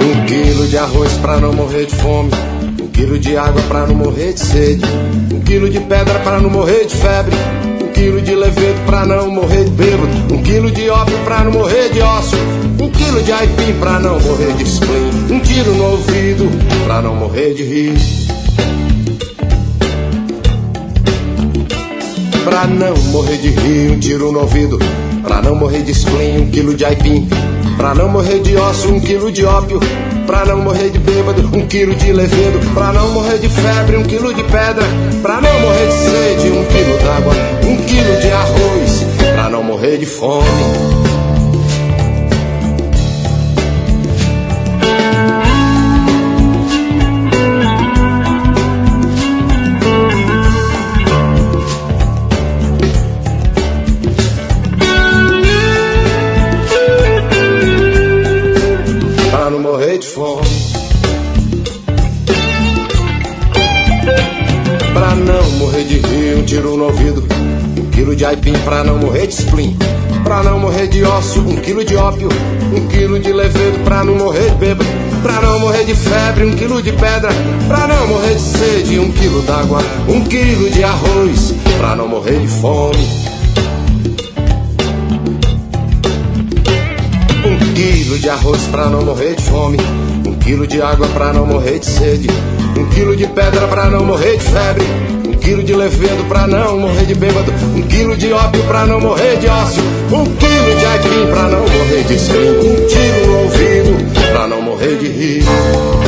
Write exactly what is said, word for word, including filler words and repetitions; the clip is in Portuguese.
Um quilo de arroz pra não morrer de fome, um quilo de água pra não morrer de sede, um quilo de pedra pra não morrer de febre, um quilo de levedo pra não morrer de bêbado, um quilo de ópio pra não morrer de ócio, um quilo de aipim pra não morrer de spleen, um tiro no ouvido pra não morrer de rir. Pra não morrer de rir, um tiro no ouvido. Pra não morrer de spleen, um quilo de aipim. Pra não morrer de ócio, um quilo de ópio. Pra não morrer de bêbado, um quilo de levedo. Pra não morrer de febre, um quilo de pedra. Pra não morrer de sede, um quilo d'água. Um quilo de arroz, pra não morrer de fome. De fome. Pra não morrer de rir, um tiro no ouvido, um quilo de aipim pra não morrer de spleen. Pra não morrer de ócio, um quilo de ópio, um quilo de levedo pra não morrer de bêbado. Pra não morrer de febre, um quilo de pedra. Pra não morrer de sede, um quilo d'água, um quilo de arroz pra não morrer de fome. Um quilo de arroz pra não morrer de fome, um quilo de água pra não morrer de sede, um quilo de pedra pra não morrer de febre, um quilo de levedo pra não morrer de bêbado, um quilo de ópio pra não morrer de ócio, um quilo de aipim pra não morrer de spleen, um tiro no ouvido pra não morrer de rir.